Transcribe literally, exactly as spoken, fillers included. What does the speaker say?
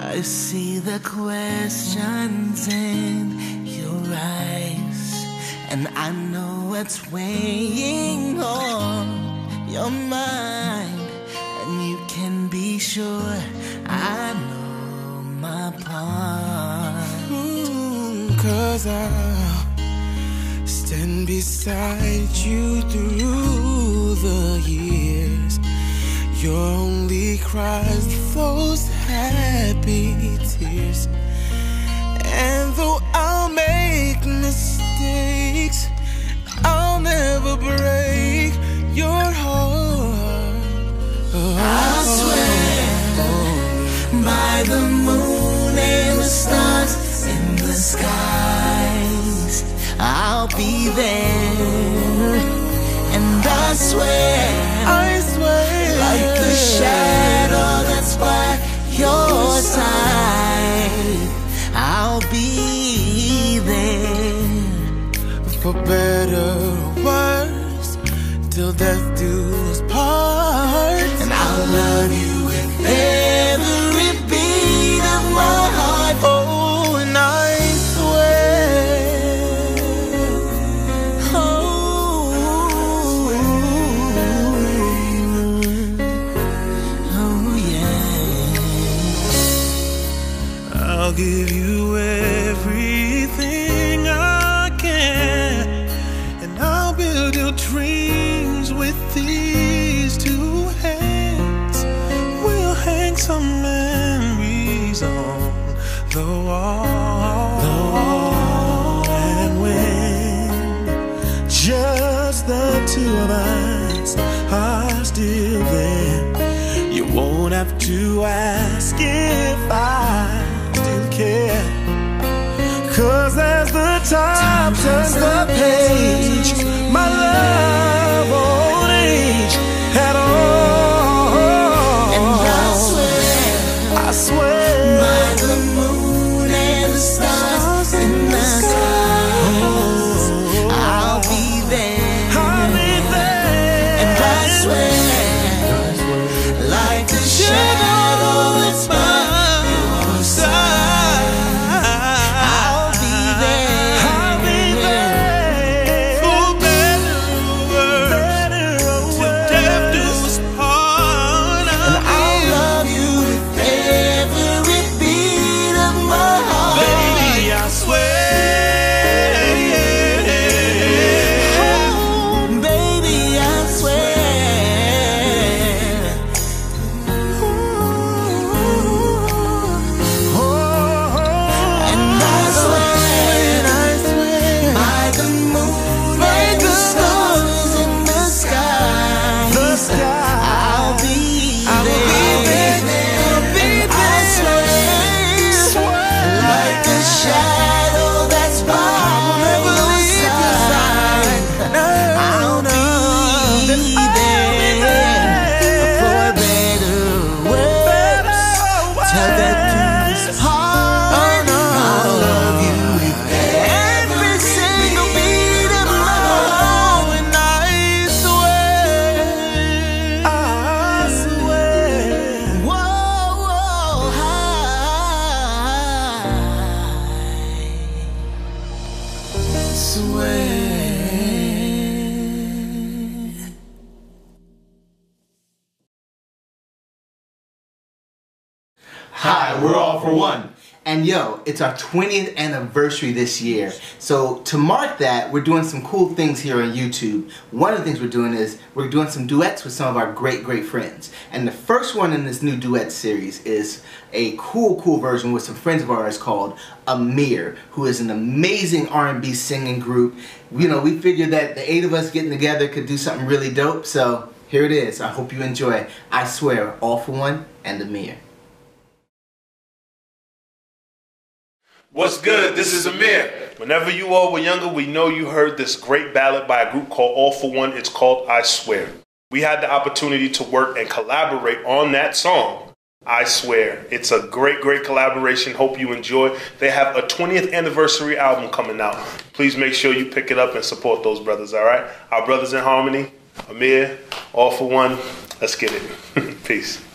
I see the questions in your eyes, and I know what's weighing on your mind. And you can be sure I know my part. Mm, Cause I'll stand beside you through the years. Your only cries, those happy tears. And though I'll make mistakes, I'll never break your heart. Oh, I swear by the moon and the stars in the skies, I'll be there. And I swear, I swear, like the shadow that's by your side, I'll be there. for better or worse, till death do us part. And I'll love you with every beat of my heart. Oh, and I swear, Oh, oh yeah. I'll give you everything I can, and I'll build your dreams with these two hands. We'll hang some memories on the wall, the wall. And when just the two of us are still there, you won't have to ask if I still care. Cause as the time turns the page, my love won't age at all. And I swear, I swear, by the moon and the stars in the skies, I'll be there. I'll be there. And I swear, like the shadow that's by your side, I'll be there. I'll be there. For better or worse, till death do us part. And I'll love you with every beat of my heart. Baby, I swear. Oh, baby, I swear. And I swear, by the moon and the stars in the skies, The sky. I'll be I'll be there. there. I'll be And I swear, like the shadow that's by never your leave your side, I'll be there. For better or worse, till death do us part. I'll love you with every single beat of my heart. And I swear, I swear, Whoa, whoa, I swear. Hi, we're all for one. And yo, it's our twentieth anniversary this year. So to mark that, we're doing some cool things here on YouTube. One of the things we're doing is we're doing some duets with some of our great, great friends. And the first one in this new duet series is a cool, cool version with some friends of ours called Amir, who is an amazing R and B singing group. You know, we figured that the eight of us getting together could do something really dope. So here it is. I hope you enjoy. I swear, All for One and Amir. What's good? This is Amir. Whenever you all were younger, we know you heard this great ballad by a group called All for One. It's called I Swear. We had the opportunity to work and collaborate on that song, I Swear. It's a great, great collaboration. Hope you enjoy. They have a twentieth anniversary album coming out. Please make sure you pick it up and support those brothers, all right? Our brothers in harmony, Amir, All for One. Let's get it. Peace.